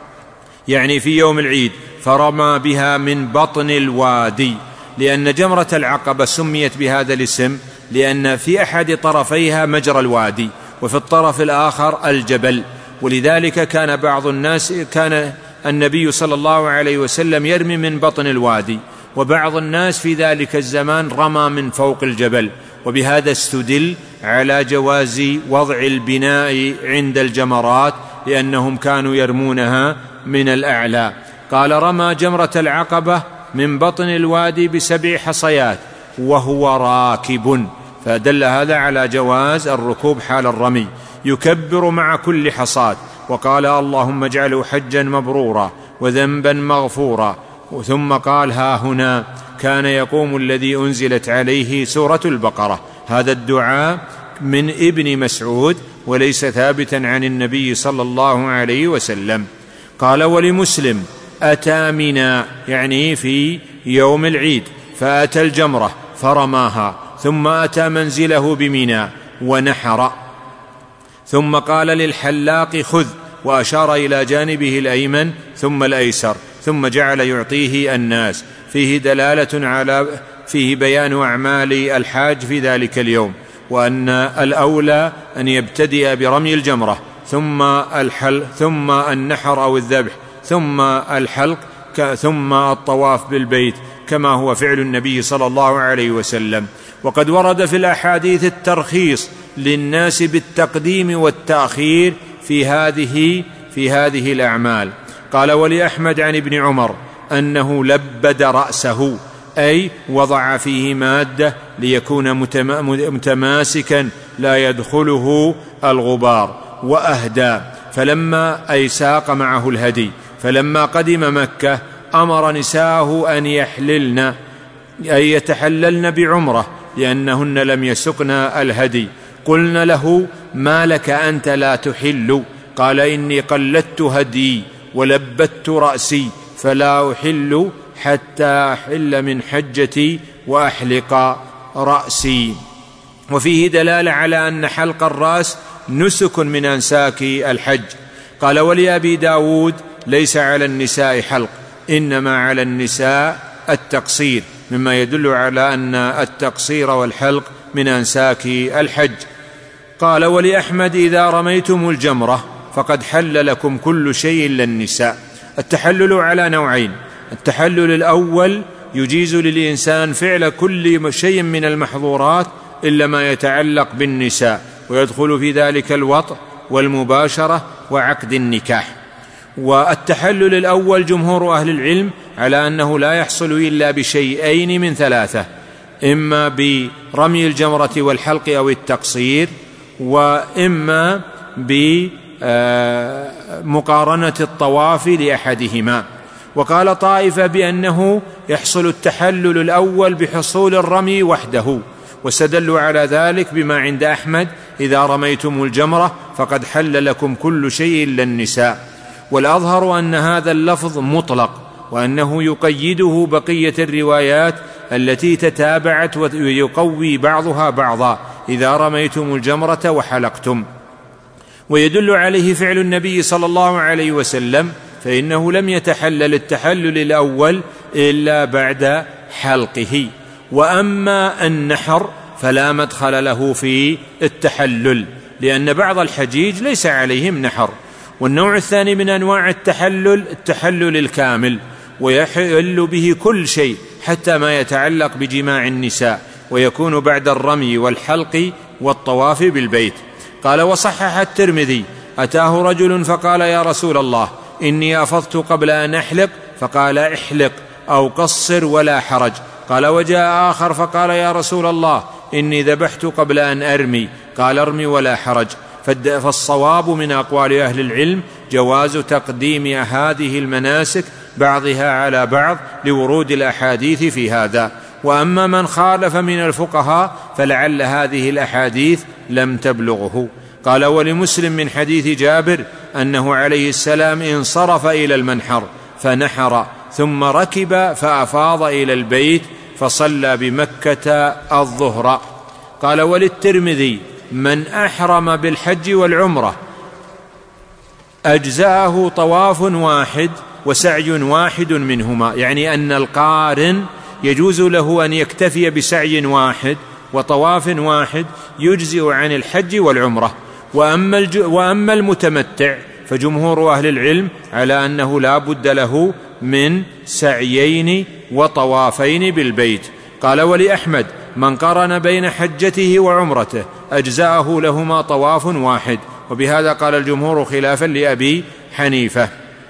يعني في يوم العيد فرمى بها من بطن الوادي، لأن جمرة العقبة سميت بهذا الاسم لأن في أحد طرفيها مجرى الوادي وفي الطرف الآخر الجبل، ولذلك كان بعض الناس كان النبي صلى الله عليه وسلم يرمي من بطن الوادي، وبعض الناس في ذلك الزمان رمى من فوق الجبل، وبهذا استدل على جواز وضع البناء عند الجمرات لأنهم كانوا يرمونها من الأعلى. قال رمى جمرة العقبة من بطن الوادي بسبع حصيات وهو راكب، فدل هذا على جواز الركوب حال الرمي، يكبر مع كل حصاة، وقال اللهم اجعله حجا مبرورا وذنبا مغفورا. ثم قال ها هنا كان يقوم الذي أنزلت عليه سورة البقرة. هذا الدعاء من ابن مسعود وليس ثابتا عن النبي صلى الله عليه وسلم. قال ولمسلم أتى منى يعني في يوم العيد فأتى الجمرة فرماها، ثم أتى منزله بمنى ونحر، ثم قال للحلاق خذ، وأشار إلى جانبه الأيمن ثم الأيسر، ثم جعل يعطيه الناس. فيه دلالة على فيه بيان أعمال الحاج في ذلك اليوم، وأن الأولى أن يبتدئ برمي الجمرة ثم الحل ثم النحر أو الذبح ثم الحلق ثم الطواف بالبيت، كما هو فعل النبي صلى الله عليه وسلم. وقد ورد في الأحاديث الترخيص للناس بالتقديم والتأخير في هذه في هذه الأعمال. قال ولأحمد عن ابن عمر أنه لبد رأسه، أي وضع فيه مادة ليكون متماسكا لا يدخله الغبار، وأهدى فلما أي ساق معه الهدي، فلما قدم مكة أمر نساءه أن يحللن أي يتحللن بعمرة لأنهن لم يسقن الهدي. قلن له ما لك أنت لا تحل؟ قال إني قلدت هدي ولبت رأسي فلا أحل حتى أحل من حجتي وأحلق رأسي. وفيه دلالة على أن حلق الرأس نسك من أنساك الحج. قال ولأبي داود ليس على النساء حلق، إنما على النساء التقصير، مما يدل على أن التقصير والحلق من أنساك الحج. قال ولأحمد إذا رميتم الجمرة فقد حل لكم كل شيء إلا النساء. التحلل على نوعين: التحلل الأول يجيز للإنسان فعل كل شيء من المحظورات إلا ما يتعلق بالنساء، ويدخل في ذلك الوطء والمباشرة وعقد النكاح. والتحلل الأول جمهور أهل العلم على أنه لا يحصل إلا بشيئين من ثلاثة: إما برمي الجمرة والحلق أو التقصير، وإما بمقارنة الطواف لأحدهما. وقال طائفة بأنه يحصل التحلل الأول بحصول الرمي وحده، واستدلوا على ذلك بما عند أحمد: إذا رميتم الجمرة فقد حل لكم كل شيء إلا النساء. والأظهر أن هذا اللفظ مطلق، وأنه يقيده بقية الروايات التي تتابعت ويقوي بعضها بعضا: إذا رميتم الجمرة وحلقتم. ويدل عليه فعل النبي صلى الله عليه وسلم، فإنه لم يتحلل التحلل الأول إلا بعد حلقه. وأما النحر فلا مدخل له في التحلل، لأن بعض الحجيج ليس عليهم نحر. والنوع الثاني من أنواع التحلل التحلل الكامل، ويحل به كل شيء حتى ما يتعلق بجماع النساء، ويكون بعد الرمي والحلق والطواف بالبيت. قال: وصحح الترمذي: أتاه رجل فقال: يا رسول الله، إني أفضت قبل أن أحلق، فقال: احلق أو قصر ولا حرج. قال: وجاء آخر فقال: يا رسول الله، إني ذبحت قبل أن أرمي، قال: ارمي ولا حرج. فالصواب من أقوال أهل العلم جواز تقديم هذه المناسك بعضها على بعض لورود الأحاديث في هذا. وأما من خالف من الفقهاء فلعل هذه الأحاديث لم تبلغه. قال: ولمسلم من حديث جابر أنه عليه السلام انصرف إلى المنحر فنحر ثم ركب فأفاض إلى البيت فصلى بمكة الظهر. قال: وللترمذي: من أحرم بالحج والعمرة أجزأه طواف واحد وسعي واحد منهما، يعني أن القارن يجوز له أن يكتفي بسعي واحد وطواف واحد يجزئ عن الحج والعمرة. وأما, الج... وأما المتمتع فجمهور أهل العلم على أنه لا بد له من سعيين وطوافين بالبيت. قال: ولأحمد: من قارن بين حجته وعمرته أجزأه لهما طواف واحد. وبهذا قال الجمهور خلافا لأبي حنيفة.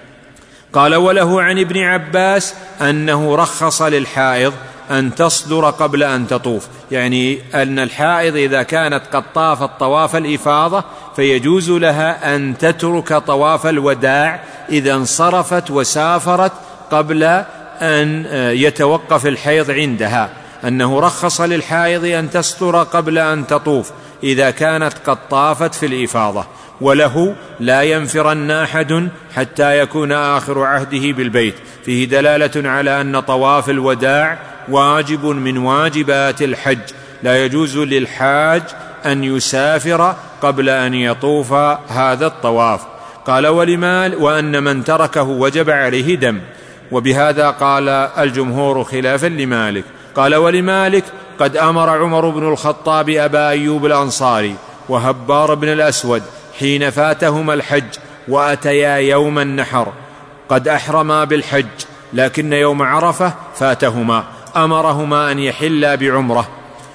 قال: وله عن ابن عباس أنه رخص للحائض أن تصدر قبل أن تطوف، يعني أن الحائض إذا كانت قد طافت طواف الإفاضة فيجوز لها أن تترك طواف الوداع إذا انصرفت وسافرت قبل أن يتوقف الحيض عندها، أنه رخص للحائض أن تستر قبل أن تطوف إذا كانت قد طافت في الإفاضة. وله: لا ينفرن أحد حتى يكون آخر عهده بالبيت. فيه دلالة على أن طواف الوداع واجب من واجبات الحج، لا يجوز للحاج أن يسافر قبل أن يطوف هذا الطواف. قال: ولمال وأن من تركه وجب عليه دم. وبهذا قال الجمهور خلافا لمالك. قال: ولمالك: قد أمر عمر بن الخطاب أبا أيوب الأنصاري وهبار بن الأسود حين فاتهما الحج وأتيا يوم النحر قد أحرما بالحج، لكن يوم عرفة فاتهما، أمرهما أن يحلا بعمرة.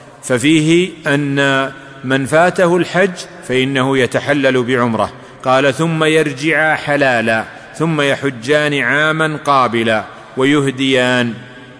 ففيه أن من فاته الحج فإنه يتحلل بعمرة. قال: ثم يرجعا حلالا ثم يحجان عاما قابلا ويهديان.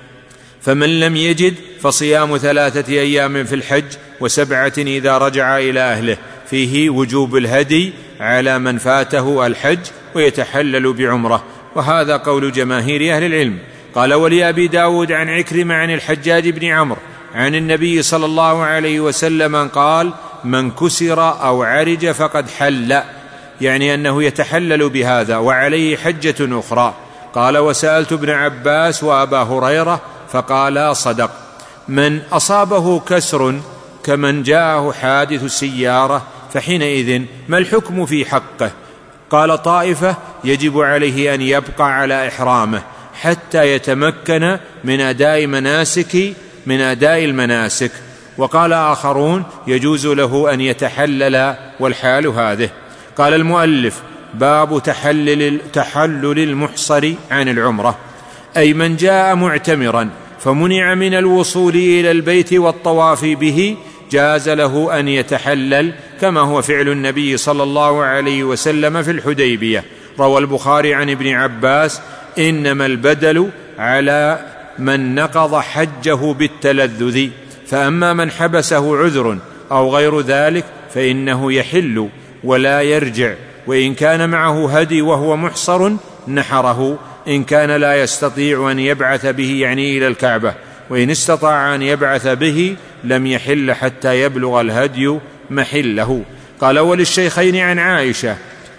فمن لم يجد فصيام ثلاثة أيام في الحج وسبعة إذا رجع إلى أهله. فيه وجوب الهدي على من فاته الحج ويتحلل بعمرة، وهذا قول جماهير أهل العلم. قال: ولأبي داود عن عكرمة عن الحجاج بن عمرو عن النبي صلى الله عليه وسلم قال: من كسر أو عرج فقد حل، يعني أنه يتحلل بهذا وعليه حجة أخرى. قال: وسألت ابن عباس وأبا هريرة فقالا صدق. من أصابه كسر كمن جاءه حادث السيارة فحينئذ ما الحكم في حقه؟ قال طائفة: يجب عليه أن يبقى على إحرامه حتى يتمكن من أداء مناسك من أداء المناسك. وقال آخرون: يجوز له أن يتحلل والحال هذه. قال المؤلف: باب تحلل, تحلل المحصر عن العمرة، أي من جاء معتمرا فمنع من الوصول إلى البيت والطواف به جاز له أن يتحلل، كما هو فعل النبي صلى الله عليه وسلم في الحديبية. روى البخاري عن ابن عباس: إنما البدل على من نقض حجه بالتلذذ، فأما من حبسه عذر أو غير ذلك فإنه يحل ولا يرجع، وإن كان معه هدي وهو محصر نحره، إن كان لا يستطيع أن يبعث به يعني إلى الكعبة، وإن استطاع أن يبعث به لم يحل حتى يبلغ الهدي محله. قال: وللشيخين عن عائشة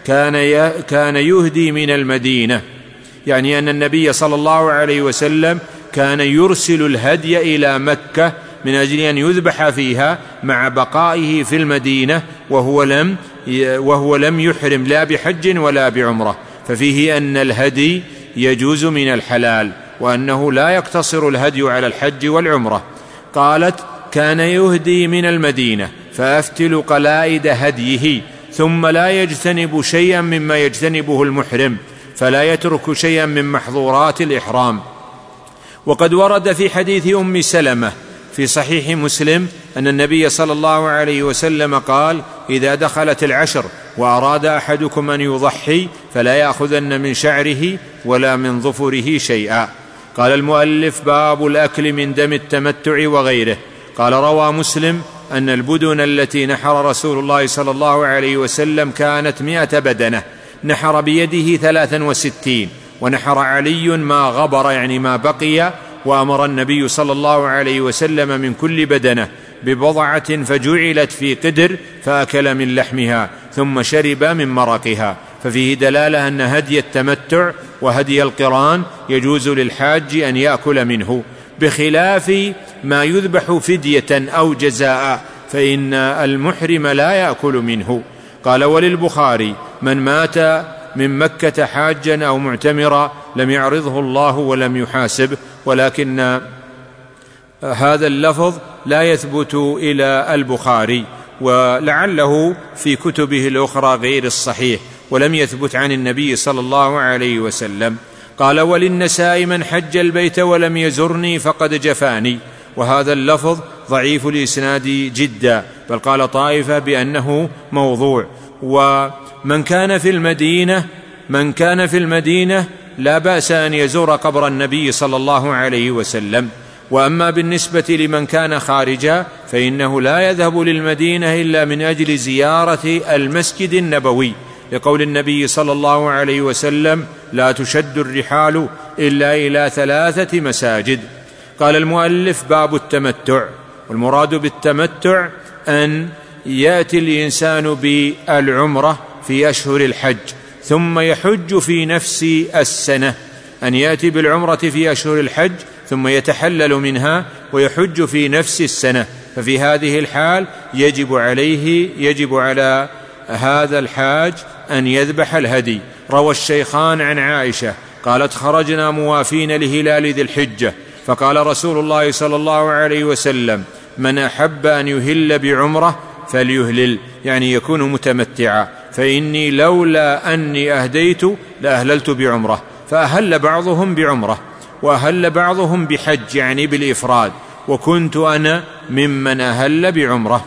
كان كان يهدي من المدينة، يعني أن النبي صلى الله عليه وسلم كان يرسل الهدي إلى مكة من أجل أن يذبح فيها مع بقائه في المدينة وهو لم وهو لم يحرم لا بحج ولا بعمرة. ففيه أن الهدي يجوز من الحلال، وأنه لا يقتصر الهدي على الحج والعمرة. قالت: كان يهدي من المدينة فأفتل قلائد هديه، ثم لا يجتنب شيئا مما يجتنبه المحرم، فلا يترك شيئا من محظورات الإحرام. وقد ورد في حديث أم سلمة في صحيح مسلم أن النبي صلى الله عليه وسلم قال: إذا دخلت العشر وأراد أحدكم أن يضحي فلا يأخذن من شعره ولا من ظفره شيئا. قال المؤلف: باب الأكل من دم التمتع وغيره. قال: روى مسلم أن البدن التي نحر رسول الله صلى الله عليه وسلم كانت مئة بدنة، نحر بيده ثلاثا وستين، ونحر علي ما غبر يعني ما بقي، وأمر النبي صلى الله عليه وسلم من كل بدنة ببضعة فجعلت في قدر فأكل من لحمها ثم شرب من مرقها. ففيه دلالة أن هدي التمتع وهدي القران يجوز للحاج أن يأكل منه، بخلاف ما يذبح فدية أو جزاء فإن المحرم لا يأكل منه. قال: وللبخاري: من مات من مكة حاجا أو معتمرا لم يعرضه الله ولم يحاسبه. ولكن هذا اللفظ لا يثبت إلى البخاري، ولعله في كتبه الأخرى غير الصحيح، ولم يثبت عن النبي صلى الله عليه وسلم. قال: وللنساء: من حج البيت ولم يزرني فقد جفاني. وهذا اللفظ ضعيف الإسناد جدا، بل قال طائفة بأنه موضوع. ومن كان في المدينة من كان في المدينة لا بأس أن يزور قبر النبي صلى الله عليه وسلم. وأما بالنسبة لمن كان خارجا فإنه لا يذهب للمدينة إلا من أجل زيارة المسجد النبوي، لقول النبي صلى الله عليه وسلم: لا تشد الرحال إلا إلى ثلاثة مساجد. قال المؤلف: باب التمتع. والمراد بالتمتع أن يأتي الإنسان بالعمرة في أشهر الحج ثم يحج في نفس السنة، أن يأتي بالعمرة في أشهر الحج ثم يتحلل منها ويحج في نفس السنة. ففي هذه الحال يجب عليه يجب على هذا الحاج أن يذبح الهدي. روى الشيخان عن عائشة قالت: خرجنا موافين لهلال ذي الحجة، فقال رسول الله صلى الله عليه وسلم: من أحب أن يهل بعمرة فليهلل، يعني يكون متمتعا، فإني لولا أني أهديت لأهللت بعمرة. فأهل بعضهم بعمرة وأهل بعضهم بحج يعني بالإفراد، وكنت أنا ممن أهل بعمرة.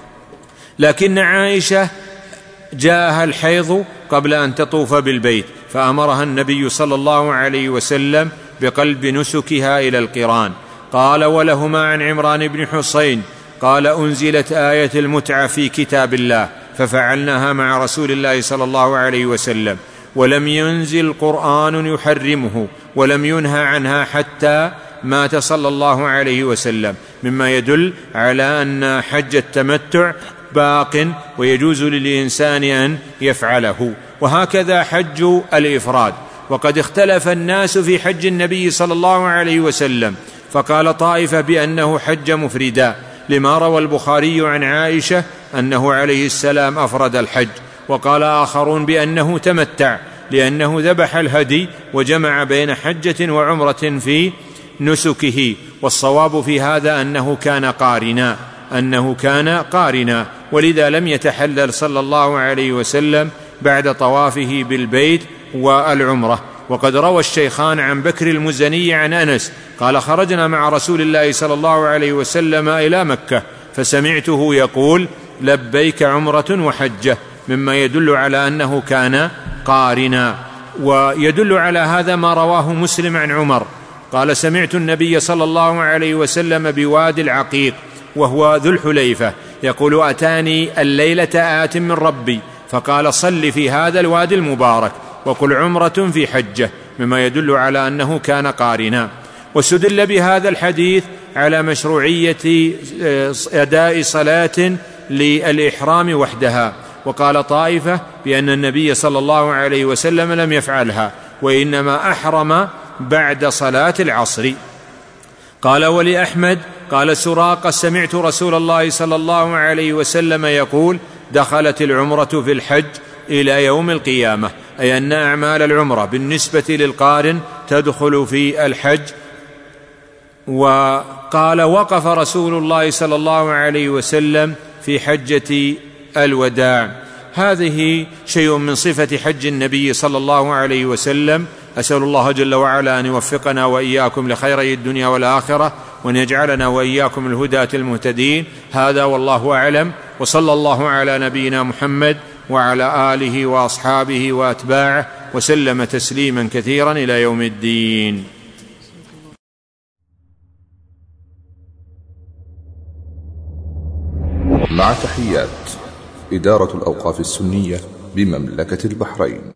لكن عائشة جاءها الحيض قبل أن تطوف بالبيت، فأمرها النبي صلى الله عليه وسلم بقلب نسكها إلى القران. قال: ولهما عن عمران بن حسين قال: أنزلت آية المتعة في كتاب الله ففعلناها مع رسول الله صلى الله عليه وسلم، ولم ينزل قرآن يحرمه ولم ينهى عنها حتى مات صلى الله عليه وسلم، مما يدل على أن حج التمتع باق ويجوز للإنسان أن يفعله. وهكذا حج الإفراد. وقد اختلف الناس في حج النبي صلى الله عليه وسلم، فقال طائفة بأنه حج مفردا، لما روى البخاري عن عائشة أنه عليه السلام أفرد الحج. وقال آخرون بأنه تمتع، لأنه ذبح الهدي وجمع بين حجة وعمرة في نسكه. والصواب في هذا أنه كان قارنا أنه كان قارنا ولذا لم يتحلل صلى الله عليه وسلم بعد طوافه بالبيت والعمرة. وقد روى الشيخان عن بكر المزني عن أنس قال: خرجنا مع رسول الله صلى الله عليه وسلم إلى مكة فسمعته يقول: لبيك عمرة وحجة، مما يدل على أنه كان قارنا. ويدل على هذا ما رواه مسلم عن عمر قال: سمعت النبي صلى الله عليه وسلم بوادي العقيق وهو ذو الحليفة يقول: أتاني الليلة آت من ربي فقال: صل في هذا الوادي المبارك وقل عمرة في حجة، مما يدل على أنه كان قارنا. واستدل بهذا الحديث على مشروعية أداء صلاة للإحرام وحدها. وقال طائفة بأن النبي صلى الله عليه وسلم لم يفعلها، وإنما أحرم بعد صلاة العصر. قال: ولأحمد قال سراقة: سمعت رسول الله صلى الله عليه وسلم يقول: دخلت العمرة في الحج إلى يوم القيامة، أي أن أعمال العمرة بالنسبة للقارن تدخل في الحج. وقال: وقف رسول الله صلى الله عليه وسلم في حجة الوداع. هذه شيء من صفة حج النبي صلى الله عليه وسلم. أسأل الله جل وعلا أن يوفقنا وإياكم لخيري الدنيا والآخرة، وأن يجعلنا وإياكم الهداة المهتدين. هذا والله أعلم، وصلى الله على نبينا محمد وعلى آله وأصحابه وأتباعه وسلم تسليما كثيرا إلى يوم الدين. مع تحيات إدارة الأوقاف السنية بمملكة البحرين.